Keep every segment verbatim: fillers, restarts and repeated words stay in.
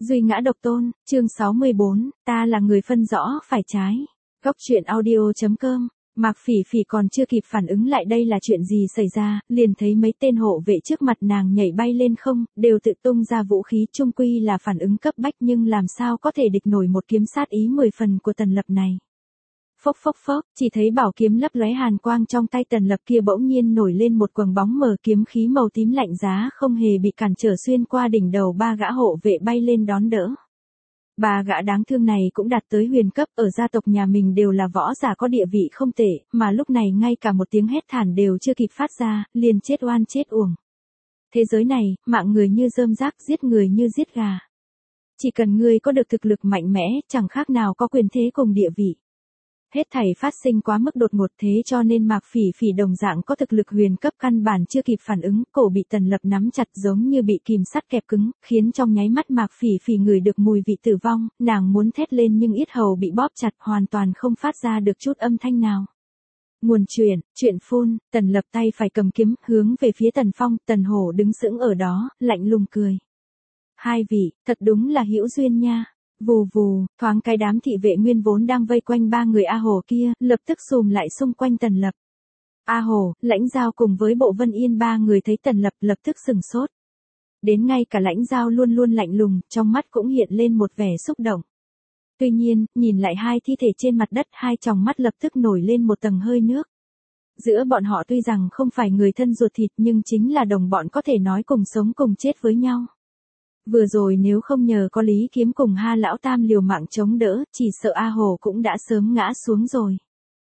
Duy ngã độc tôn, chương sáu mươi bốn, ta là người phân rõ phải trái. Góc truyện audio.com, Mạc Phỉ Phỉ còn chưa kịp phản ứng lại đây là chuyện gì xảy ra, liền thấy mấy tên hộ vệ trước mặt nàng nhảy bay lên không, đều tự tung ra vũ khí, chung quy là phản ứng cấp bách nhưng làm sao có thể địch nổi một kiếm sát ý mười phần của Tần Lập này. Phốc phốc phốc, chỉ thấy bảo kiếm lấp lóe hàn quang trong tay Tần Lập kia bỗng nhiên nổi lên một quầng bóng mờ, kiếm khí màu tím lạnh giá không hề bị cản trở xuyên qua đỉnh đầu ba gã hộ vệ bay lên đón đỡ. Ba gã đáng thương này cũng đạt tới huyền cấp, ở gia tộc nhà mình đều là võ giả có địa vị không tệ, mà lúc này ngay cả một tiếng hét thảm đều chưa kịp phát ra, liền chết oan chết uổng. Thế giới này, mạng người như rơm rác, giết người như giết gà. Chỉ cần ngươi có được thực lực mạnh mẽ, chẳng khác nào có quyền thế cùng địa vị. Hết thảy phát sinh quá mức đột ngột, thế cho nên Mạc Phỉ Phỉ đồng dạng có thực lực huyền cấp căn bản chưa kịp phản ứng, cổ bị Tần Lập nắm chặt giống như bị kìm sắt kẹp cứng, khiến trong nháy mắt Mạc Phỉ Phỉ ngửi được mùi vị tử vong, nàng muốn thét lên nhưng yết hầu bị bóp chặt, hoàn toàn không phát ra được chút âm thanh nào. Nguồn chuyện, chuyện phun, Tần Lập tay phải cầm kiếm, hướng về phía Tần Phong, Tần Hổ đứng sững ở đó, lạnh lùng cười. Hai vị, thật đúng là hữu duyên nha. Vù vù, thoáng cái đám thị vệ nguyên vốn đang vây quanh ba người A Hồ kia, lập tức xùm lại xung quanh Tần Lập. A Hồ, Lãnh Giao cùng với Bộ Vân Yên ba người thấy Tần Lập lập tức sừng sốt. Đến ngay cả Lãnh Giao luôn luôn lạnh lùng, trong mắt cũng hiện lên một vẻ xúc động. Tuy nhiên, nhìn lại hai thi thể trên mặt đất, hai tròng mắt lập tức nổi lên một tầng hơi nước. Giữa bọn họ tuy rằng không phải người thân ruột thịt nhưng chính là đồng bọn có thể nói cùng sống cùng chết với nhau. Vừa rồi nếu không nhờ có Lý Kiếm cùng Ha Lão Tam liều mạng chống đỡ, chỉ sợ A Hồ cũng đã sớm ngã xuống rồi.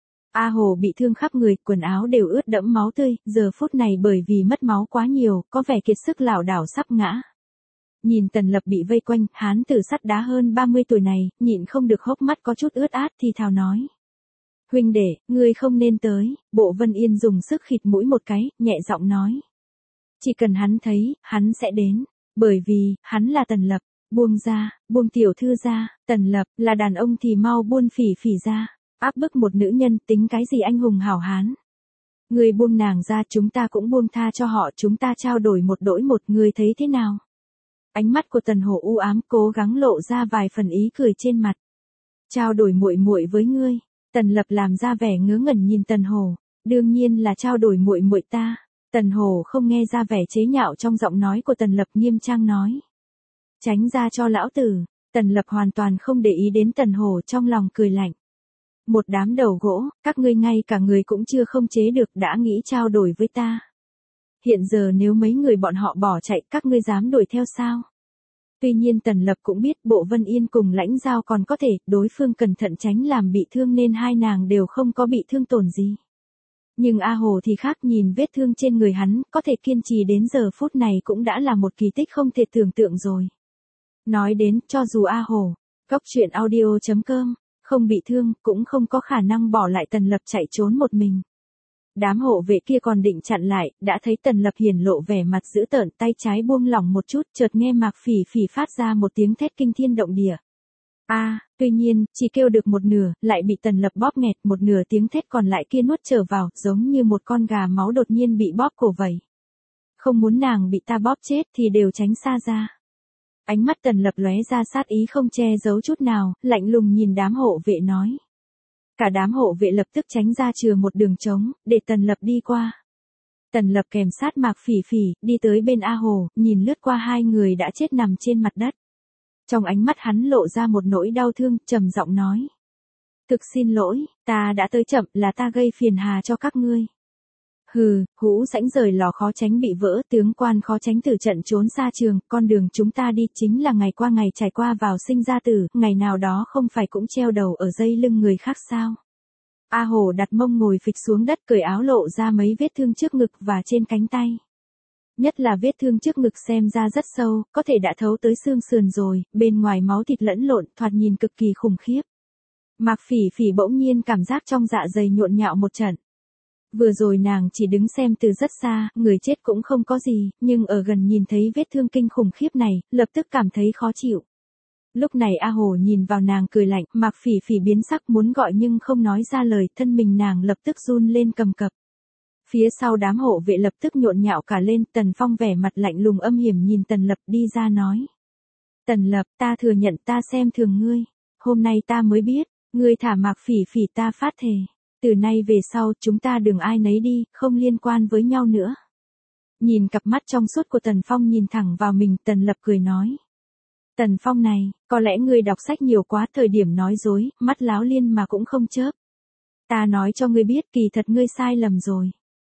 A Hồ bị thương khắp người, quần áo đều ướt đẫm máu tươi, giờ phút này bởi vì mất máu quá nhiều, có vẻ kiệt sức lảo đảo sắp ngã. Nhìn Tần Lập bị vây quanh, hán tử sắt đá hơn ba mươi tuổi này, nhịn không được hốc mắt có chút ướt át thì thào nói. Huynh đệ, ngươi không nên tới, Bộ Vân Yên dùng sức khịt mũi một cái, nhẹ giọng nói. Chỉ cần hắn thấy, hắn sẽ đến. Bởi vì, hắn là Tần Lập, buông ra, buông tiểu thư ra, Tần Lập, là đàn ông thì mau buông Phỉ Phỉ ra, áp bức một nữ nhân tính cái gì anh hùng hảo hán. Người buông nàng ra chúng ta cũng buông tha cho họ, chúng ta trao đổi một đổi một, người thấy thế nào? Ánh mắt của Tần Hổ u ám, cố gắng lộ ra vài phần ý cười trên mặt. Trao đổi muội muội với ngươi, Tần Lập làm ra vẻ ngớ ngẩn nhìn Tần Hổ, đương nhiên là trao đổi muội muội ta. Tần Hổ không nghe ra vẻ chế nhạo trong giọng nói của Tần Lập, nghiêm trang nói. Tránh ra cho lão tử, Tần Lập hoàn toàn không để ý đến Tần Hổ, trong lòng cười lạnh. Một đám đầu gỗ, các ngươi ngay cả người cũng chưa không chế được đã nghĩ trao đổi với ta. Hiện giờ nếu mấy người bọn họ bỏ chạy, các ngươi dám đuổi theo sao? Tuy nhiên Tần Lập cũng biết Bộ Vân Yên cùng Lãnh Giao còn có thể, đối phương cẩn thận tránh làm bị thương nên hai nàng đều không có bị thương tổn gì. Nhưng A Hồ thì khác, nhìn vết thương trên người hắn, có thể kiên trì đến giờ phút này cũng đã là một kỳ tích không thể tưởng tượng rồi. Nói đến, cho dù A Hồ, góc truyện audio.com, không bị thương, cũng không có khả năng bỏ lại Tần Lập chạy trốn một mình. Đám hộ vệ kia còn định chặn lại, đã thấy Tần Lập hiển lộ vẻ mặt dữ tợn, tay trái buông lỏng một chút, chợt nghe Mạc Phỉ Phỉ phát ra một tiếng thét kinh thiên động địa. A, à, tuy nhiên, chỉ kêu được một nửa, lại bị Tần Lập bóp nghẹt, một nửa tiếng thét còn lại kia nuốt trở vào, giống như một con gà máu đột nhiên bị bóp cổ vậy. Không muốn nàng bị ta bóp chết thì đều tránh xa ra. Ánh mắt Tần Lập lóe ra sát ý không che giấu chút nào, lạnh lùng nhìn đám hộ vệ nói. Cả đám hộ vệ lập tức tránh ra chừa một đường trống, để Tần Lập đi qua. Tần Lập kèm sát Mạc Phỉ Phỉ, đi tới bên A Hồ, nhìn lướt qua hai người đã chết nằm trên mặt đất. Trong ánh mắt hắn lộ ra một nỗi đau thương, trầm giọng nói. Thực xin lỗi, ta đã tới chậm, là ta gây phiền hà cho các ngươi. Hừ, hũ sãnh rời lò khó tránh bị vỡ, tướng quan khó tránh tử trận trốn xa trường, con đường chúng ta đi chính là ngày qua ngày trải qua vào sinh ra tử, ngày nào đó không phải cũng treo đầu ở dây lưng người khác sao. A Hồ đặt mông ngồi phịch xuống đất, cởi áo lộ ra mấy vết thương trước ngực và trên cánh tay. Nhất là vết thương trước ngực xem ra rất sâu, có thể đã thấu tới xương sườn rồi, bên ngoài máu thịt lẫn lộn, thoạt nhìn cực kỳ khủng khiếp. Mạc Phỉ Phỉ bỗng nhiên cảm giác trong dạ dày nhộn nhạo một trận. Vừa rồi nàng chỉ đứng xem từ rất xa, người chết cũng không có gì, nhưng ở gần nhìn thấy vết thương kinh khủng khiếp này, lập tức cảm thấy khó chịu. Lúc này A Hồ nhìn vào nàng cười lạnh, Mạc Phỉ Phỉ biến sắc muốn gọi nhưng không nói ra lời, thân mình nàng lập tức run lên cầm cập. Phía sau đám hộ vệ lập tức nhộn nhạo cả lên, Tần Phong vẻ mặt lạnh lùng âm hiểm nhìn Tần Lập đi ra nói. Tần Lập, ta thừa nhận ta xem thường ngươi. Hôm nay ta mới biết, ngươi thả Mạc Phỉ Phỉ ta phát thề. Từ nay về sau chúng ta đừng ai nấy đi, không liên quan với nhau nữa. Nhìn cặp mắt trong suốt của Tần Phong nhìn thẳng vào mình, Tần Lập cười nói. Tần Phong này, có lẽ ngươi đọc sách nhiều quá, thời điểm nói dối, mắt láo liên mà cũng không chớp. Ta nói cho ngươi biết, kỳ thật ngươi sai lầm rồi.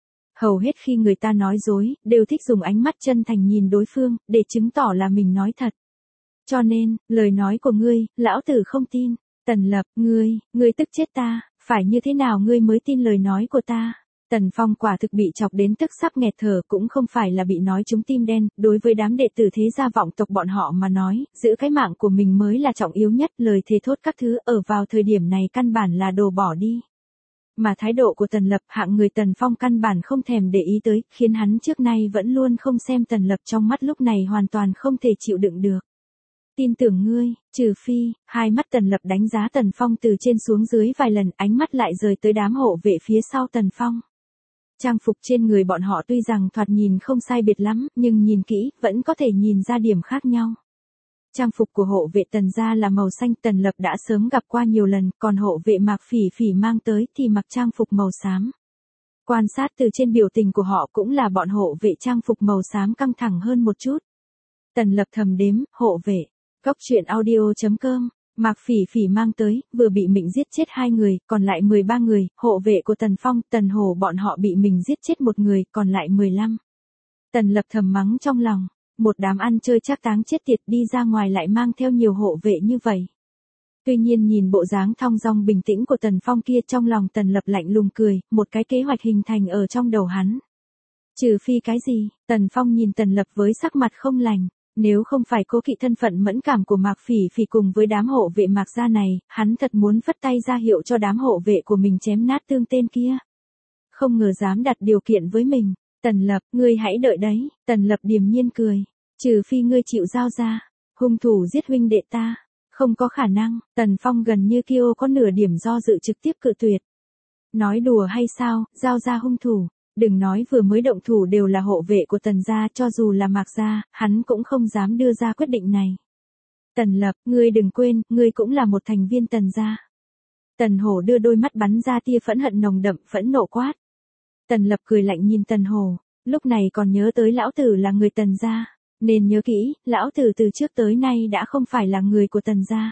Hầu hết khi người ta nói dối, đều thích dùng ánh mắt chân thành nhìn đối phương, để chứng tỏ là mình nói thật. Cho nên, lời nói của ngươi, lão tử không tin. Tần Lập, ngươi, ngươi tức chết ta, phải như thế nào ngươi mới tin lời nói của ta? Tần Phong quả thực bị chọc đến tức sắp nghẹt thở, cũng không phải là bị nói trúng tim đen, đối với đám đệ tử thế gia vọng tộc bọn họ mà nói, giữ cái mạng của mình mới là trọng yếu nhất, lời thề thốt các thứ ở vào thời điểm này căn bản là đồ bỏ đi. Mà thái độ của Tần Lập, hạng người Tần Phong căn bản không thèm để ý tới, khiến hắn trước nay vẫn luôn không xem Tần Lập trong mắt lúc này hoàn toàn không thể chịu đựng được. Tin tưởng ngươi, trừ phi, hai mắt Tần Lập đánh giá Tần Phong từ trên xuống dưới vài lần, ánh mắt lại rời tới đám hộ vệ phía sau Tần Phong. Trang phục trên người bọn họ tuy rằng thoạt nhìn không sai biệt lắm, nhưng nhìn kỹ, vẫn có thể nhìn ra điểm khác nhau. Trang phục của hộ vệ Tần gia là màu xanh, Tần Lập đã sớm gặp qua nhiều lần, còn hộ vệ Mạc Phỉ Phỉ mang tới thì mặc trang phục màu xám. Quan sát từ trên biểu tình của họ cũng là bọn hộ vệ trang phục màu xám căng thẳng hơn một chút. Tần Lập thầm đếm, hộ vệ. Góc truyện audio chấm com, Mạc Phỉ Phỉ mang tới, vừa bị mình giết chết hai người, còn lại mười ba người, hộ vệ của Tần Phong, Tần Hổ bọn họ bị mình giết chết một người, còn lại mười lăm. Tần Lập thầm mắng trong lòng, một đám ăn chơi trác táng chết tiệt, đi ra ngoài lại mang theo nhiều hộ vệ như vậy. Tuy nhiên nhìn bộ dáng thong dong bình tĩnh của Tần Phong kia, trong lòng Tần Lập lạnh lùng cười, một cái kế hoạch hình thành ở trong đầu hắn. Trừ phi cái gì? Tần Phong nhìn Tần Lập với sắc mặt không lành. Nếu không phải cố kỵ thân phận mẫn cảm của Mạc Phỉ Phỉ cùng với đám hộ vệ Mạc gia này, hắn thật muốn phất tay ra hiệu cho đám hộ vệ của mình chém nát tương tên kia. Không ngờ dám đặt điều kiện với mình. Tần Lập, ngươi hãy đợi đấy. Tần Lập điềm nhiên cười. Trừ phi ngươi chịu giao ra. Hung thủ giết huynh đệ ta. Không có khả năng. Tần Phong gần như kêu có nửa điểm do dự trực tiếp cự tuyệt. Nói đùa hay sao, giao ra hung thủ. Đừng nói vừa mới động thủ đều là hộ vệ của Tần gia, cho dù là Mạc gia, hắn cũng không dám đưa ra quyết định này. Tần Lập, ngươi đừng quên, ngươi cũng là một thành viên Tần gia. Tần Hổ đưa đôi mắt bắn ra tia phẫn hận nồng đậm, phẫn nộ quát. Tần Lập cười lạnh nhìn Tần Hổ, lúc này còn nhớ tới lão tử là người Tần gia, nên nhớ kỹ, lão tử từ trước tới nay đã không phải là người của Tần gia.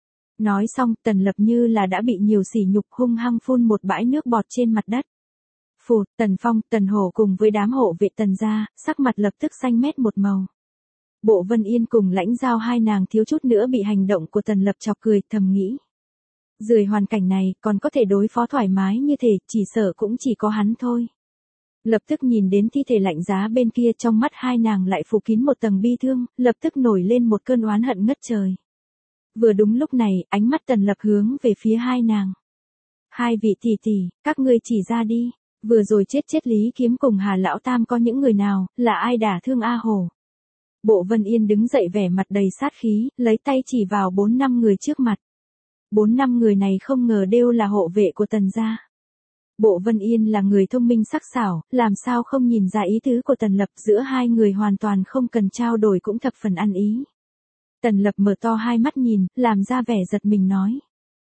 Nói xong, Tần Lập như là đã bị nhiều sỉ nhục, hung hăng phun một bãi nước bọt trên mặt đất. Phụt, Tần Phong, Tần Hổ cùng với đám hộ vệ Tần gia, sắc mặt lập tức xanh mét một màu. Bộ Vân Yên cùng Lãnh Giao hai nàng thiếu chút nữa bị hành động của Tần Lập chọc cười, thầm nghĩ. Dưới hoàn cảnh này, còn có thể đối phó thoải mái như thế, chỉ sợ cũng chỉ có hắn thôi. Lập tức nhìn đến thi thể Lạnh Giá bên kia, trong mắt hai nàng lại phủ kín một tầng bi thương, lập tức nổi lên một cơn oán hận ngất trời. Vừa đúng lúc này, ánh mắt Tần Lập hướng về phía hai nàng. Hai vị tỷ tỷ, các ngươi chỉ ra đi. Vừa rồi chết chết Lý Kiếm cùng Hà Lão Tam có những người nào, là ai đả thương A Hổ? Bộ Vân Yên đứng dậy vẻ mặt đầy sát khí, lấy tay chỉ vào bốn năm người trước mặt. Bốn năm người này không ngờ đều là hộ vệ của Tần gia. Bộ Vân Yên là người thông minh sắc sảo, làm sao không nhìn ra ý tứ của Tần Lập, giữa hai người hoàn toàn không cần trao đổi cũng thập phần ăn ý. Tần Lập mở to hai mắt nhìn, làm ra vẻ giật mình nói.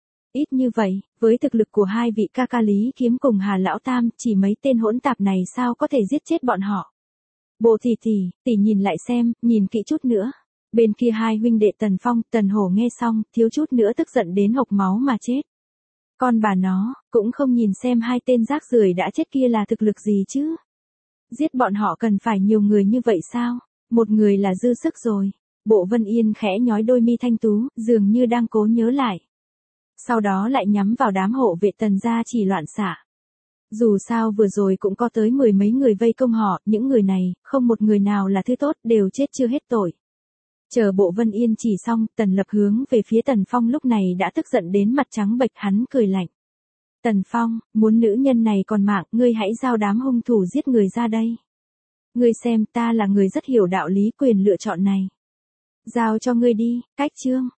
Ít như vậy, với thực lực của hai vị ca ca Lý Kiếm cùng Hà Lão Tam, chỉ mấy tên hỗn tạp này sao có thể giết chết bọn họ. Bộ tỷ tỷ, tỷ nhìn lại xem, nhìn kỹ chút nữa. Bên kia hai huynh đệ Tần Phong, Tần Hổ nghe xong, thiếu chút nữa tức giận đến hộc máu mà chết. Con bà nó, cũng không nhìn xem hai tên rác rưởi đã chết kia là thực lực gì chứ. Giết bọn họ cần phải nhiều người như vậy sao? Một người là dư sức rồi. Bộ Vân Yên khẽ nhói đôi mi thanh tú, dường như đang cố nhớ lại. Sau đó lại nhắm vào đám hộ vệ Tần gia chỉ loạn xạ. Dù sao vừa rồi cũng có tới mười mấy người vây công họ, những người này, không một người nào là thứ tốt, đều chết chưa hết tội. Chờ Bộ Vân Yên chỉ xong, Tần Lập hướng về phía Tần Phong lúc này đã tức giận đến mặt trắng bệch, hắn cười lạnh. Tần Phong, muốn nữ nhân này còn mạng, ngươi hãy giao đám hung thủ giết người ra đây. Ngươi xem, ta là người rất hiểu đạo lý quyền lựa chọn này. Giao cho ngươi đi, cách chương.